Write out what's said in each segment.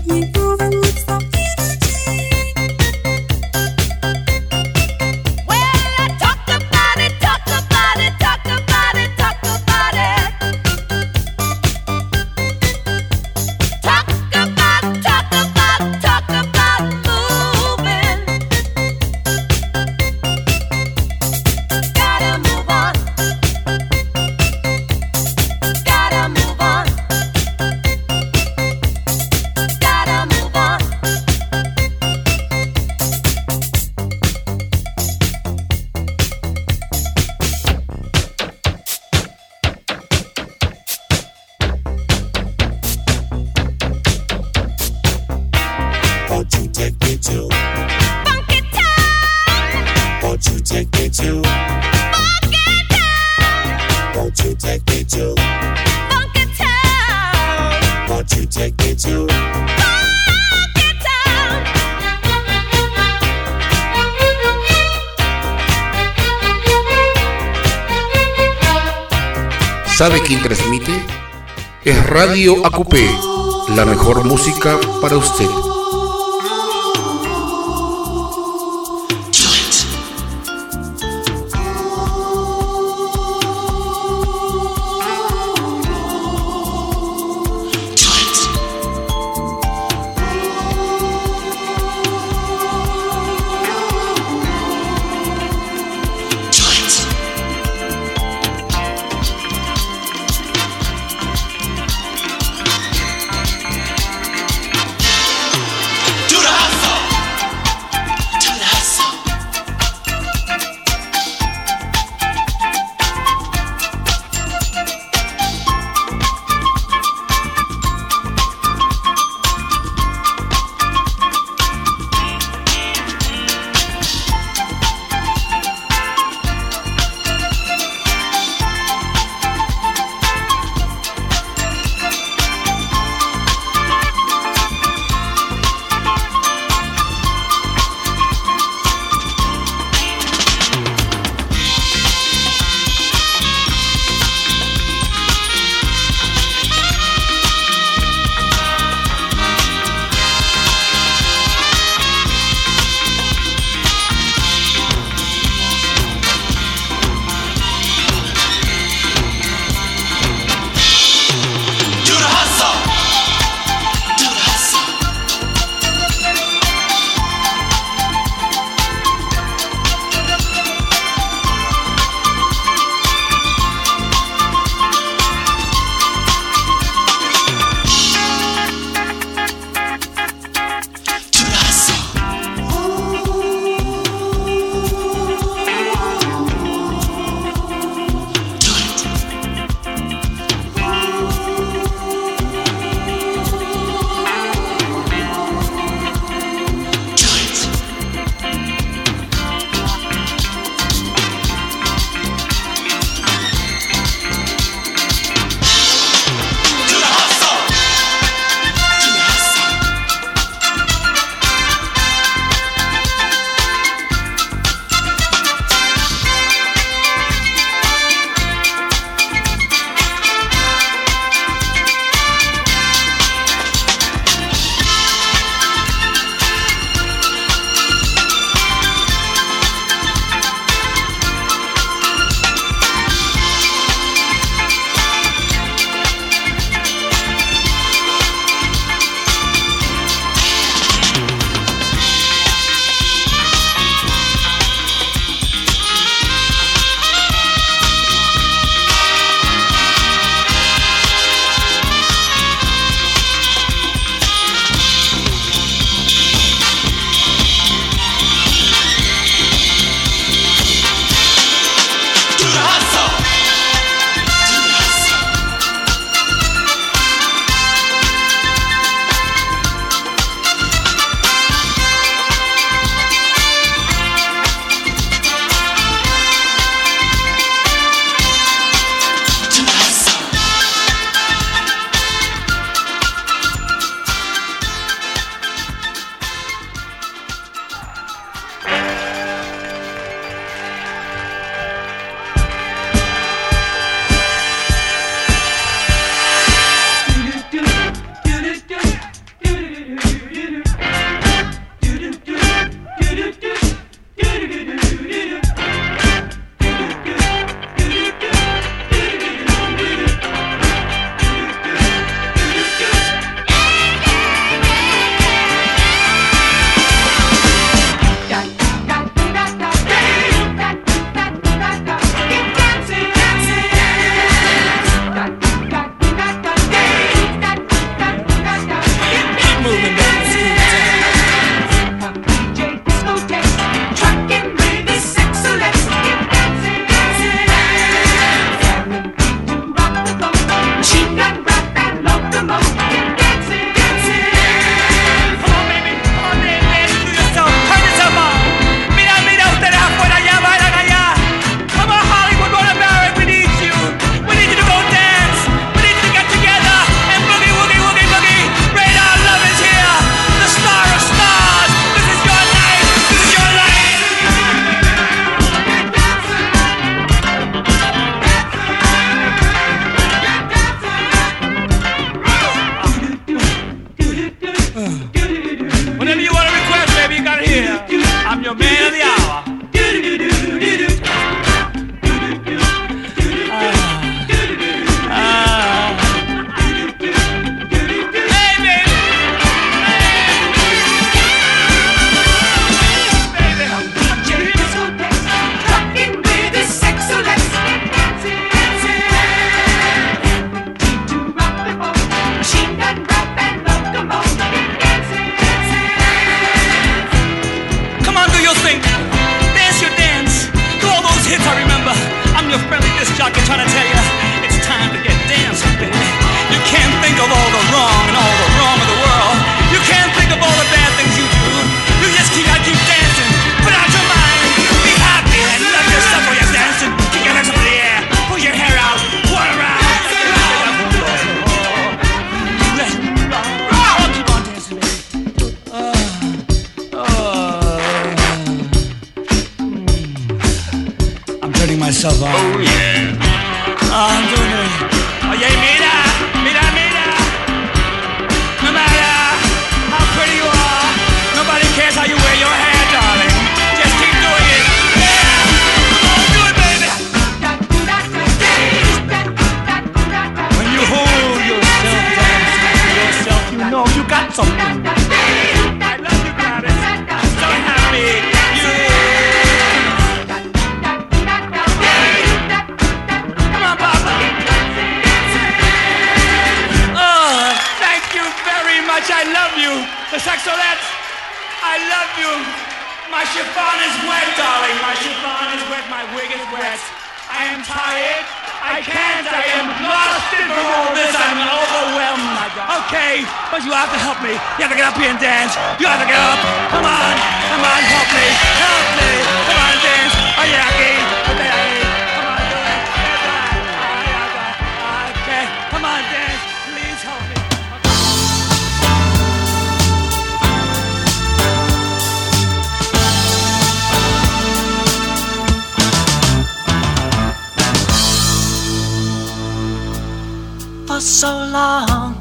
¿Sabe quién transmite? Es Radio AQP, la mejor música para usted. Whatever you want to request, baby, you got it here. I'm your man of the hour. Jockey trying to tell you it's time to get dancing, baby. You can't think of all the wrong and all the wrong of the world. You can't think of all the bad things you do. You just gotta keep dancing. Put out your mind. Be happy and love yourself while you're dancing. Kick your legs up in the air. Pull your hair out. Whirl around. Keep on dancing, baby. I'm turning myself on. Oh yeah. I'm doing it. Oye, mira, mira, mira. No matter how pretty you are, nobody cares how you wear your hair, darling. Just keep doing it. Yeah, come on, do it, baby. When you hold yourself dancing to yourself, you know you got something. I love you, Gladys. I'm so happy. I love you, the Sexolettes. I love you. My chiffon is wet, darling. My chiffon is wet. My wig is wet. I am tired. I can't. I am exhausted from all this. I'm overwhelmed, my God. Okay, but you have to help me. You have to get up here and dance. You have to get up. Come on. Come on, help me. Help me. Come on, dance. Oh, yeah, okay. Come on, dance. Okay, come on, dance. Please help me. For so long,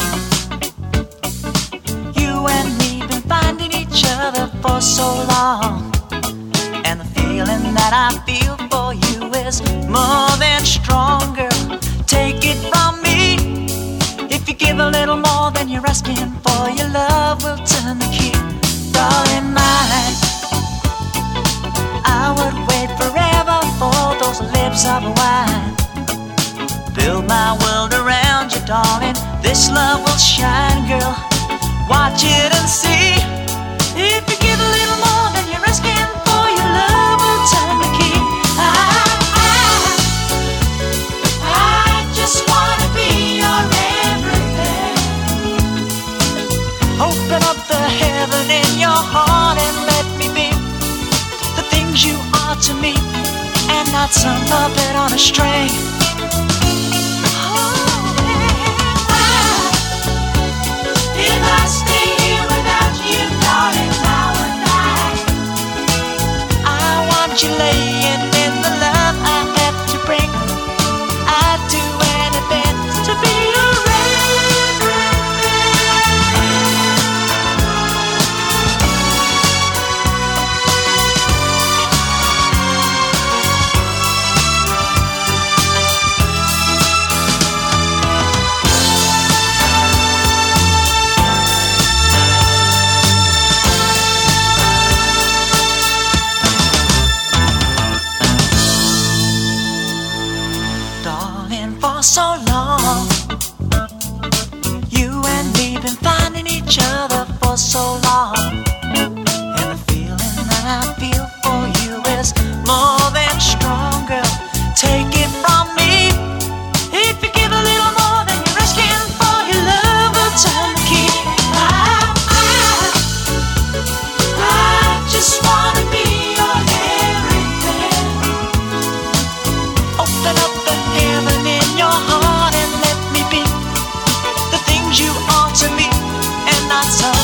you and me been finding each other for so long, and the feeling that I feel for you is more than stronger. Take it from me, if you give a little more than you're asking for, your love will turn the key. Darling mine, I would wait forever for those lips of wine. Build my world around you, darling. This love will shine, girl. Watch it and see. If you give a little more than you're asking for, your love will turn the key. I just wanna be your everything. Open up the heaven in your heart and let me be the things you are to me, and not some puppet on a string. If I stay here without you, darling, I would die. I want you laying in the love I have to bring. I'd do anything to be your for so long. You and me been finding each other for so long, and the feeling that I feel for you is more than stronger. Take it from me, if you give a little more than you're asking for, your love will turn the key. I just wanna be your everything. Open up the heaven in your heart and let me be the things you are to me, and not some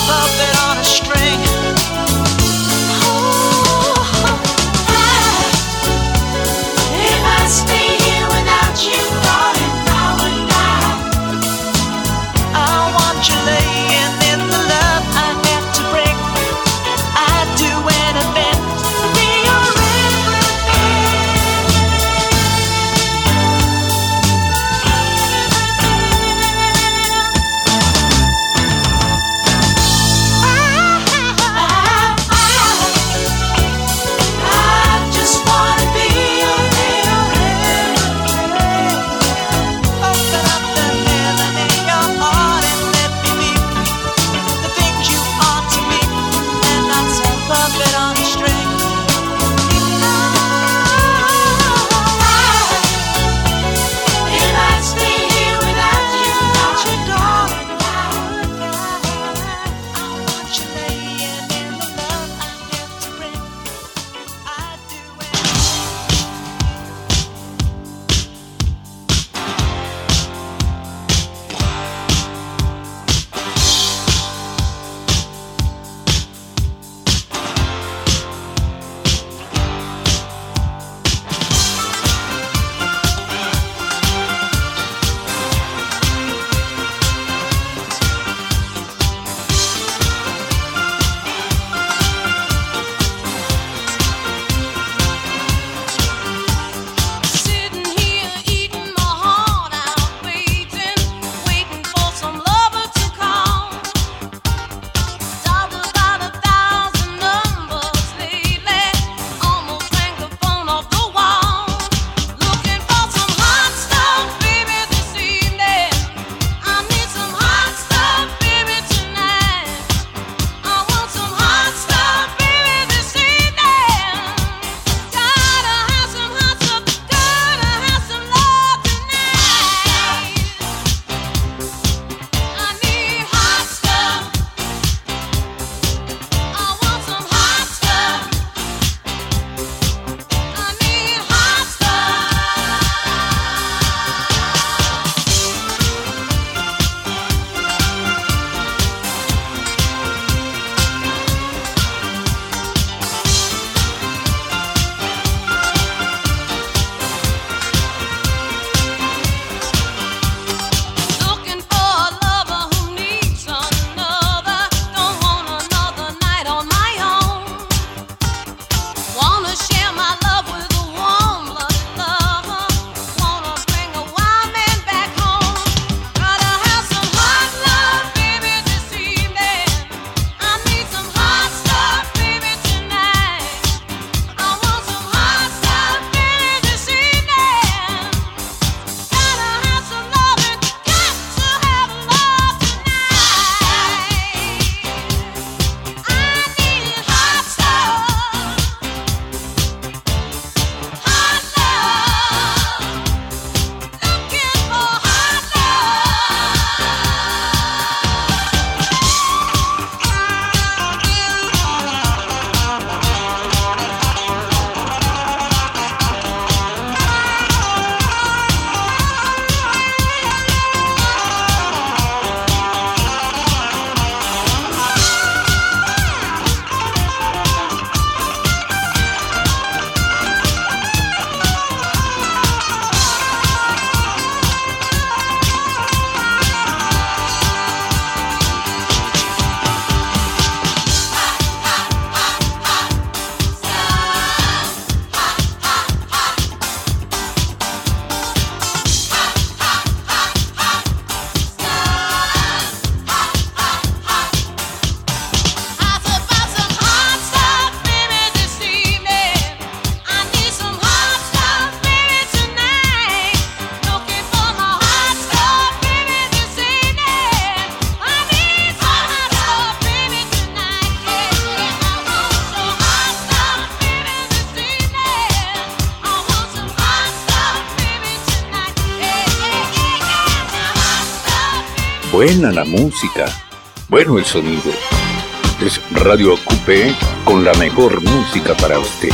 Buena la música, bueno el sonido. Es Radio Acupé con la mejor música para usted.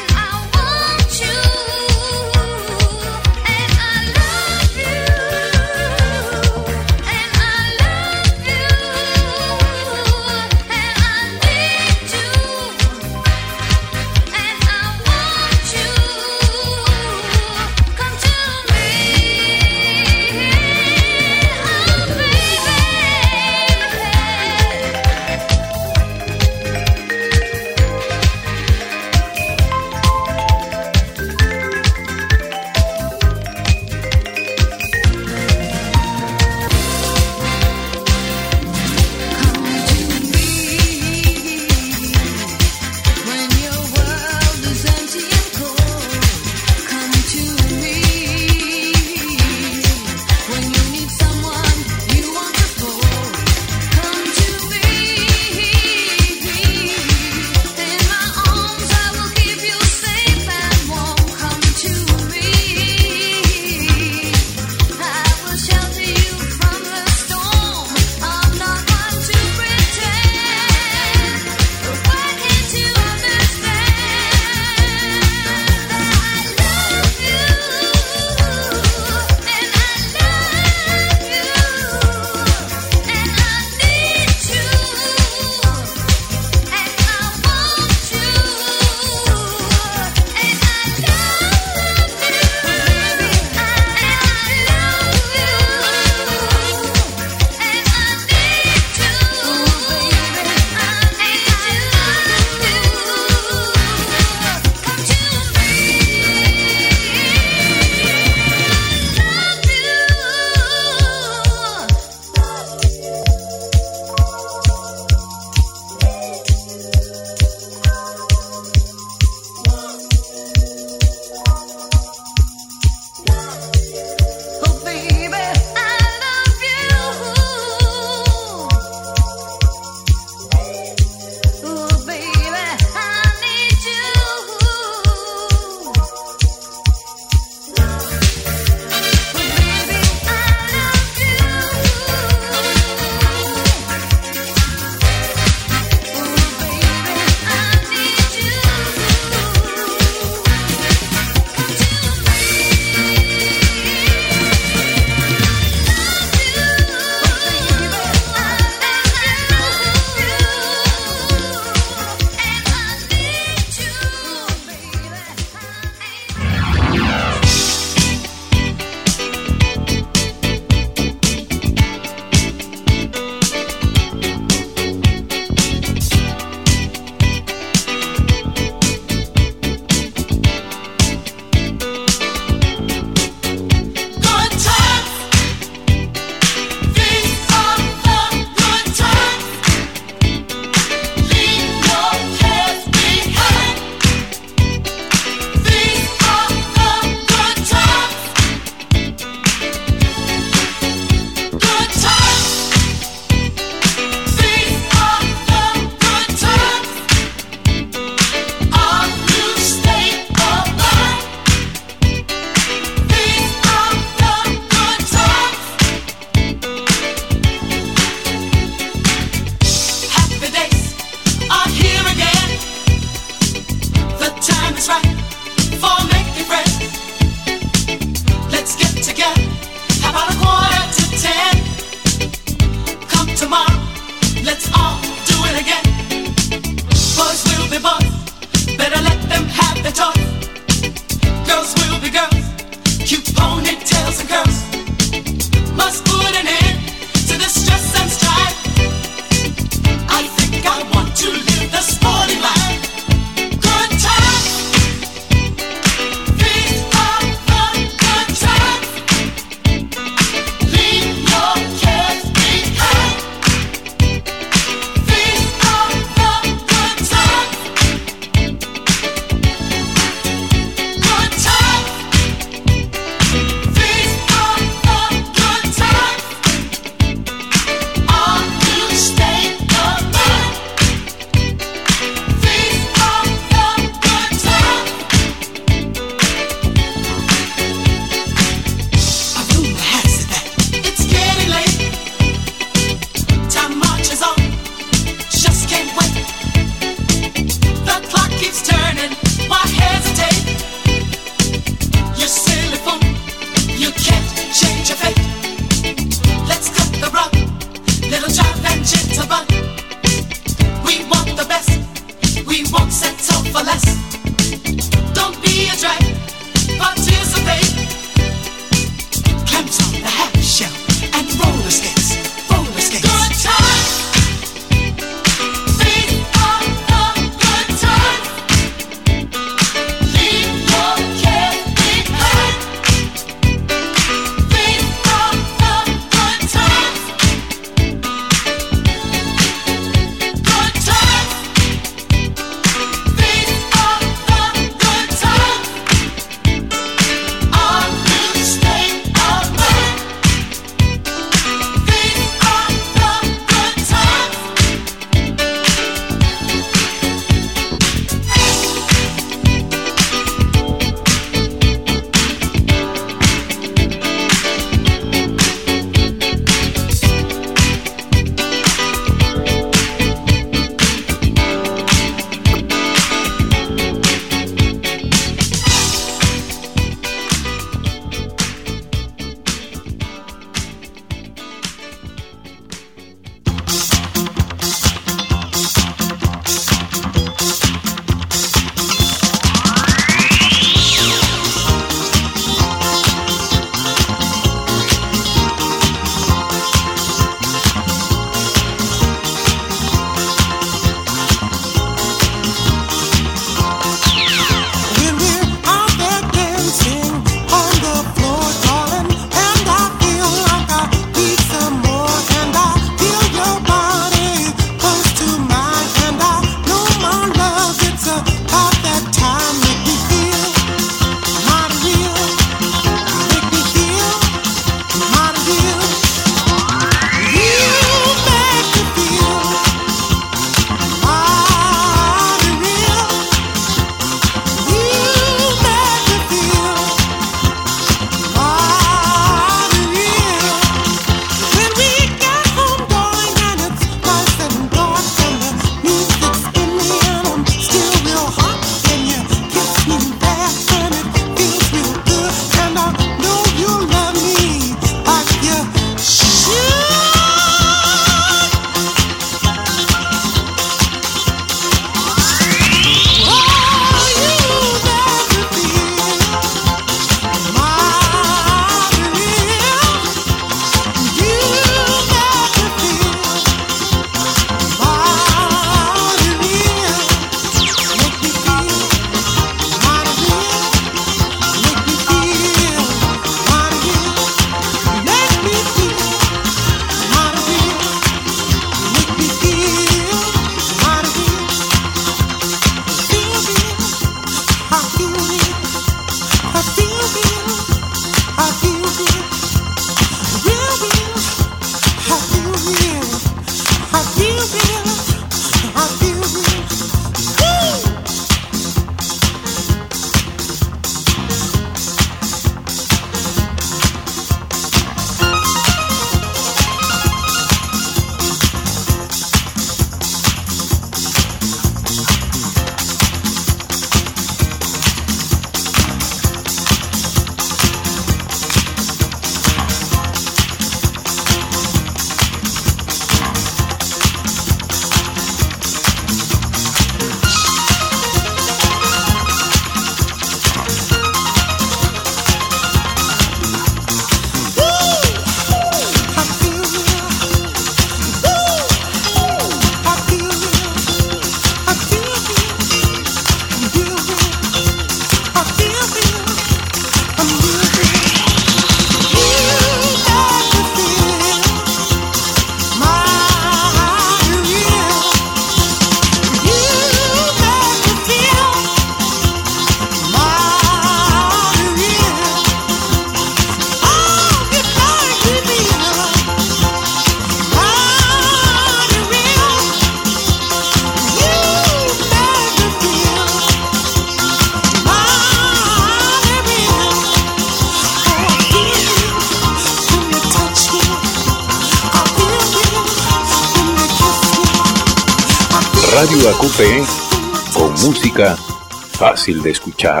Radio AQP con música fácil de escuchar.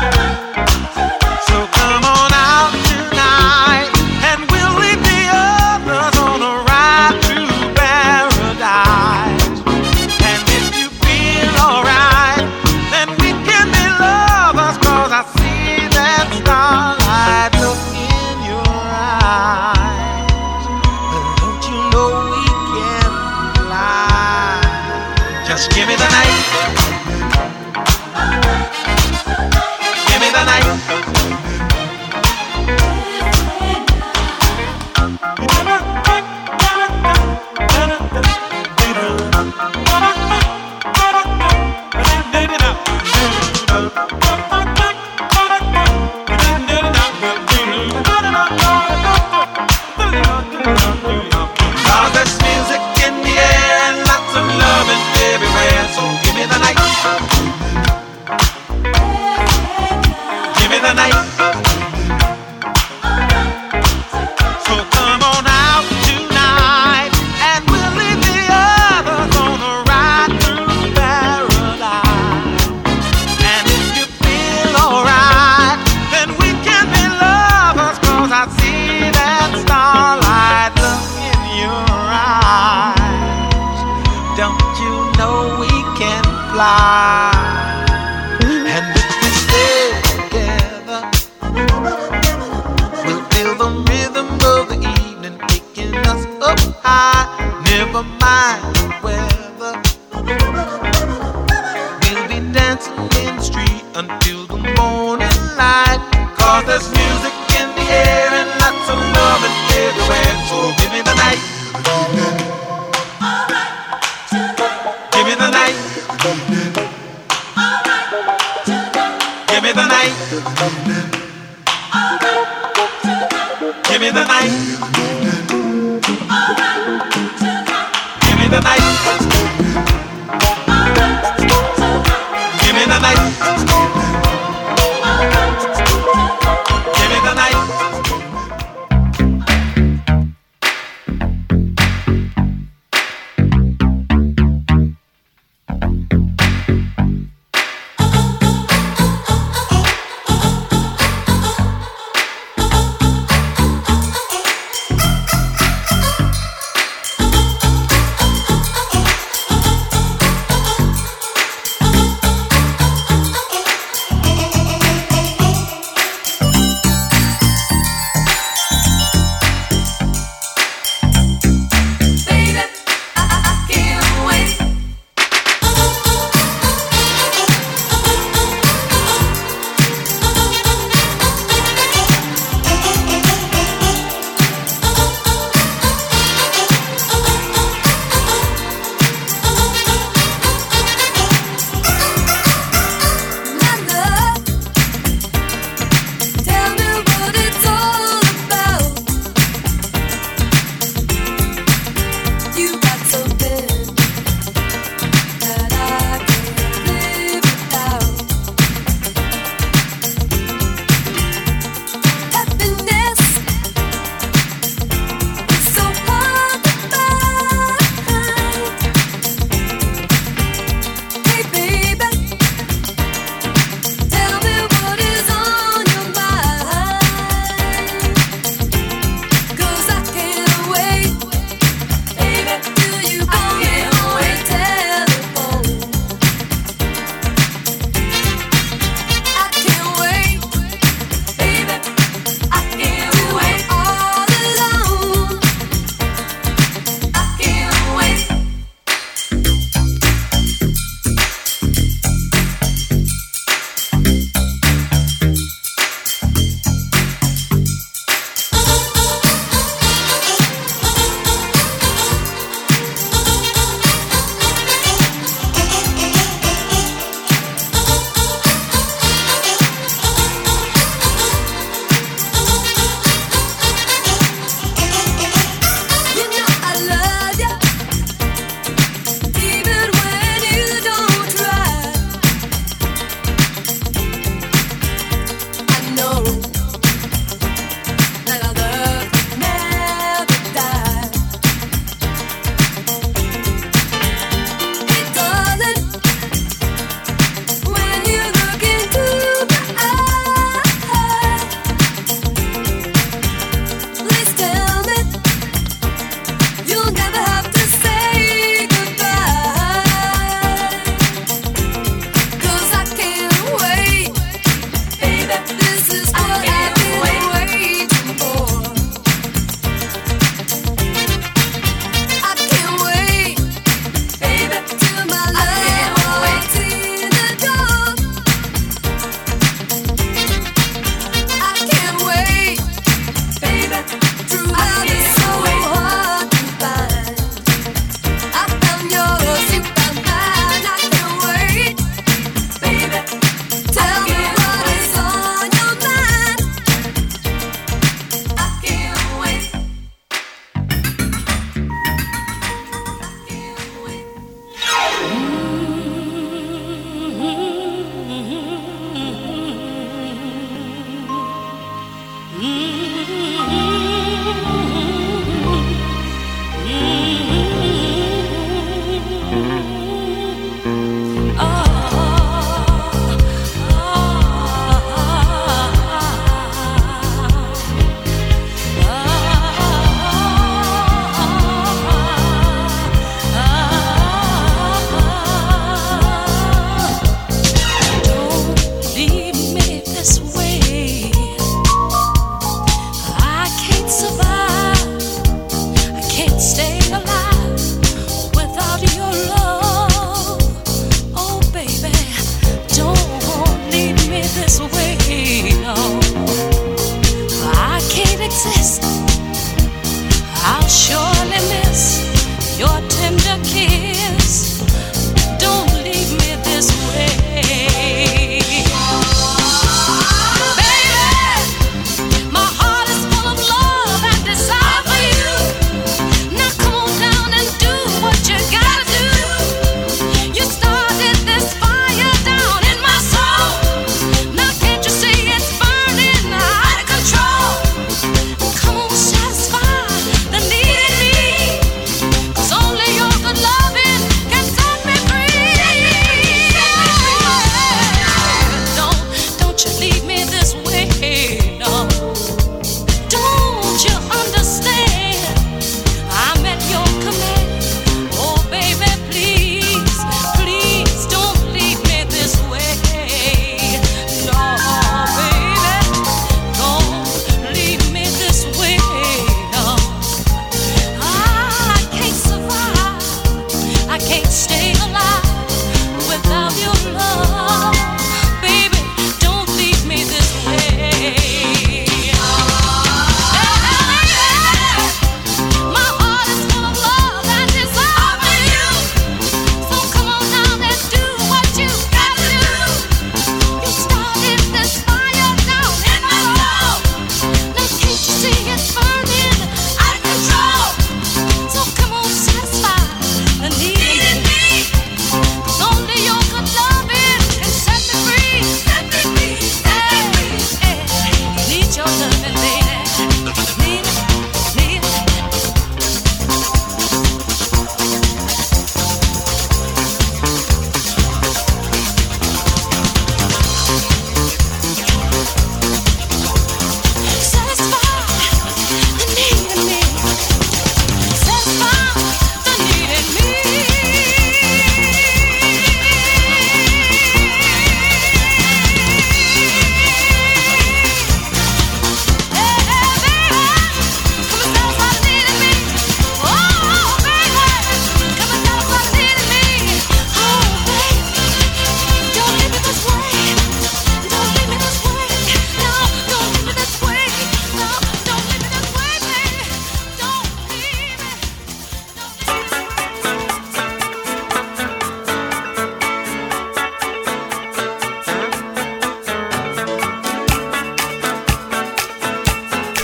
So come on out tonight and we'll leave the until the morning light. 'Cause there's music in the air and lots of loving everywhere. So give me the night. Alright, tonight. Give me the night. Alright, tonight. Give me the night. Alright, tonight. Give me the night. Alright, tonight. Give me the night. Give me the night. Give me the night.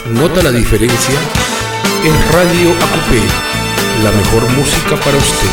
¿Nota la diferencia? Es Radio AQP, la mejor música para usted.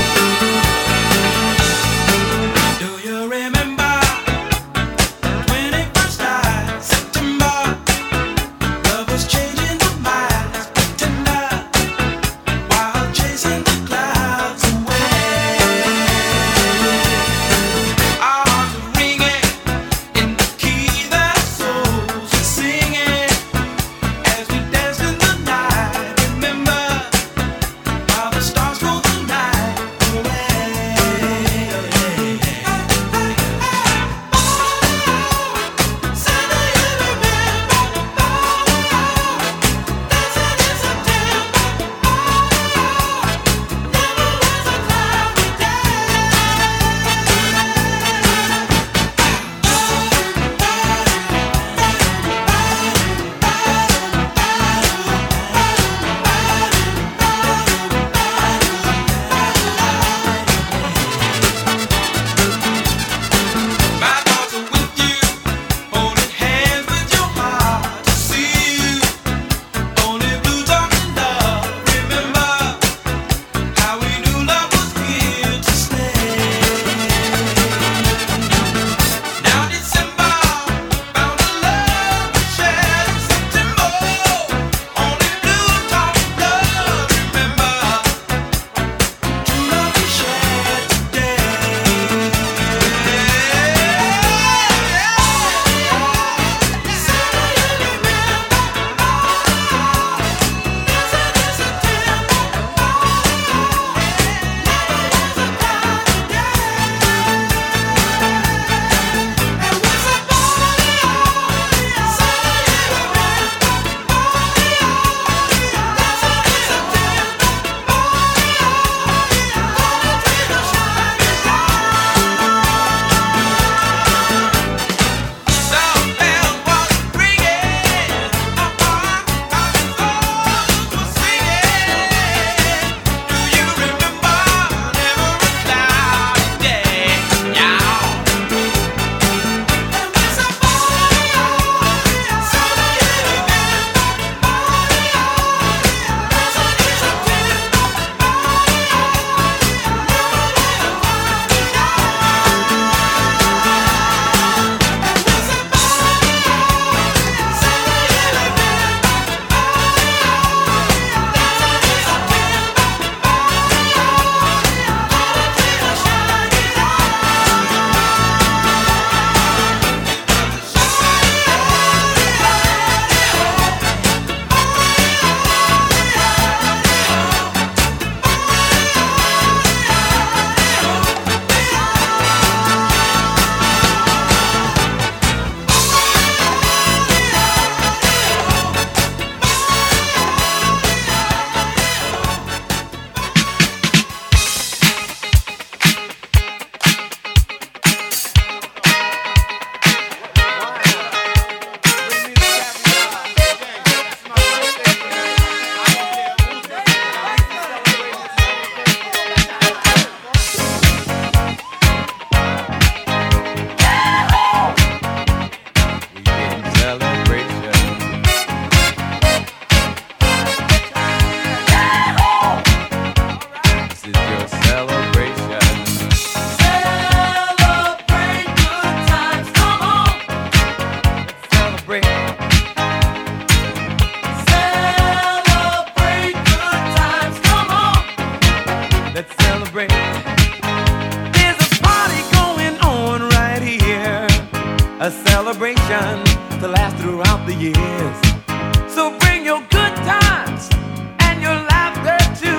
celebration to last throughout the years. So bring your good times and your laughter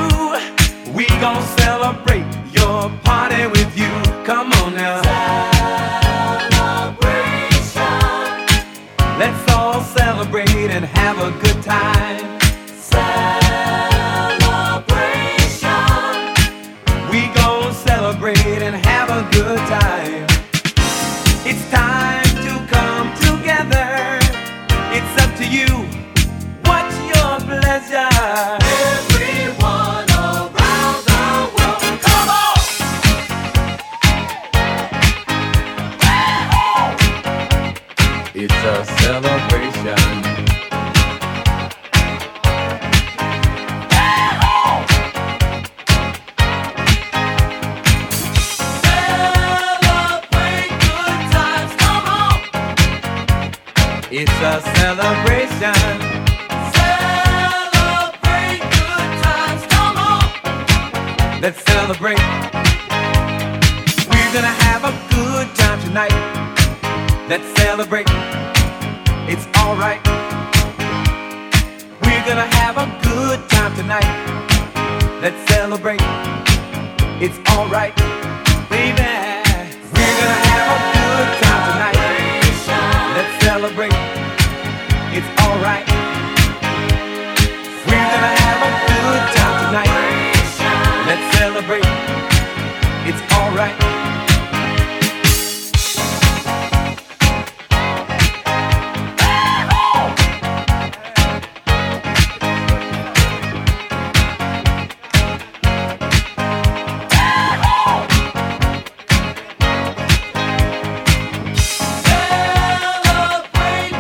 too. We gon' celebrate your party with you. Come on now. Celebration. Let's all celebrate and have a good time. Celebration. We gon' celebrate and have a good time. It's time to come together. It's up to you. What's your pleasure? Everyone around the world, come on! It's a celebration. It's a celebration. Celebrate good times, come on. Let's celebrate. We're gonna have a good time tonight. Let's celebrate. It's alright. We're gonna have a good time tonight. Let's celebrate. It's alright, baby. We're gonna have a good time tonight. Let's celebrate. It's alright. We're gonna have a good time tonight. Let's celebrate. It's alright. Celebrate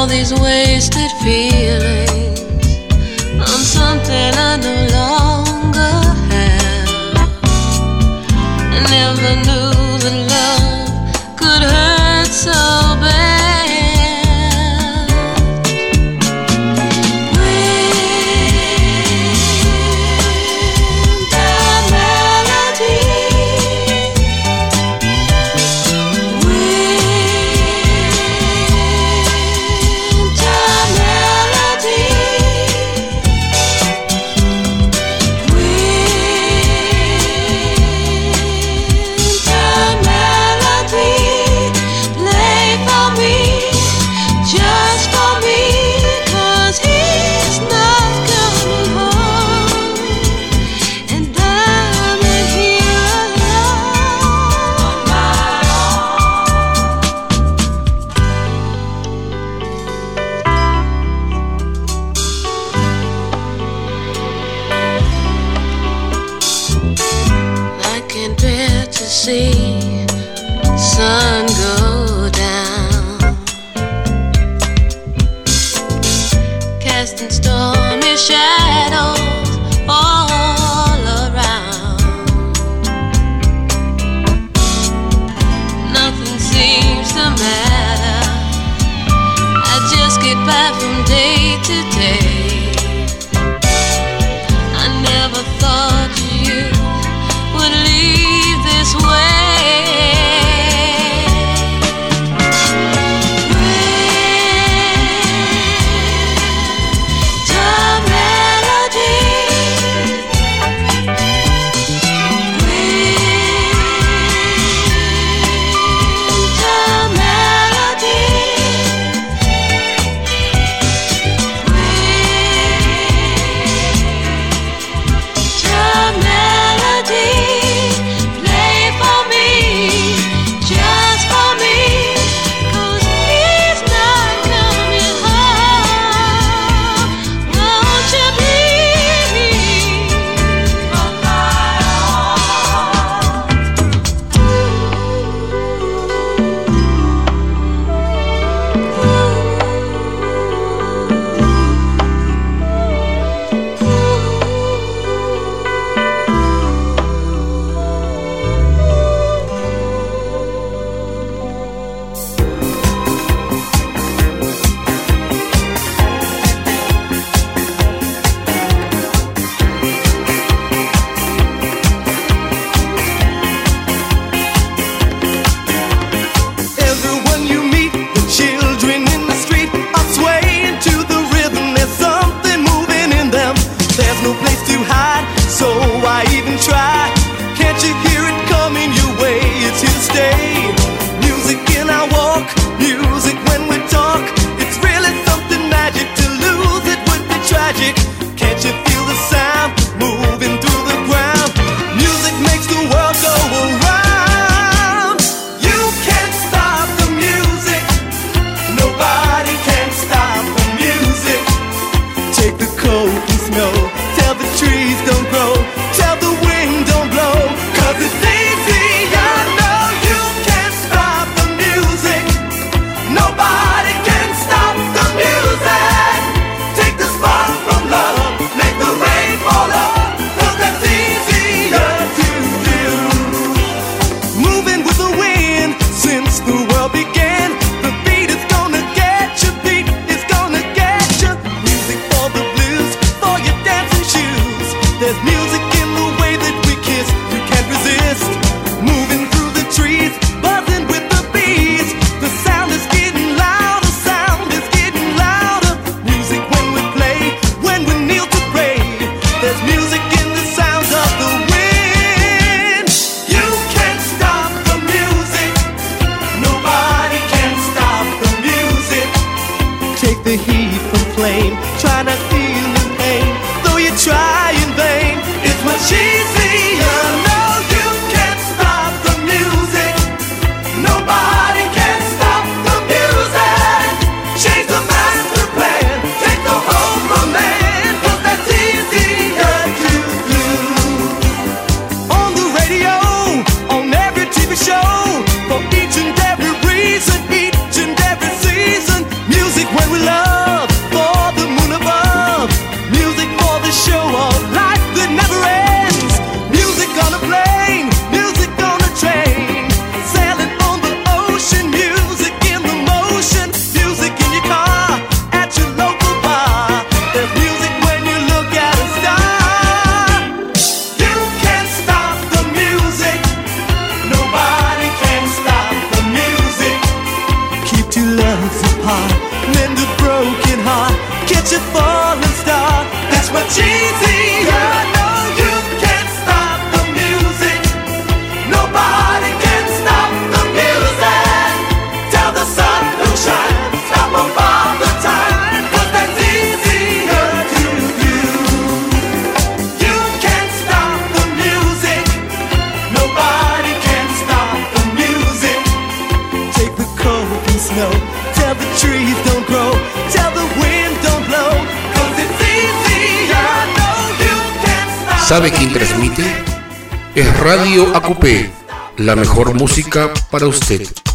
all these wasted feelings on something I no longer have. I never knew that love could hurt so bad. See sun go down, casting stormy shadows all around. Nothing seems to matter. I just get by from day to day. I never thought you would leave this way. Winter melody. snow. Tell the trees don't grow. Tell the wind don't blow. 'Cause it's easy, I know you can stop. ¿Sabe quién transmite? Es Radio AQP, la mejor música para usted.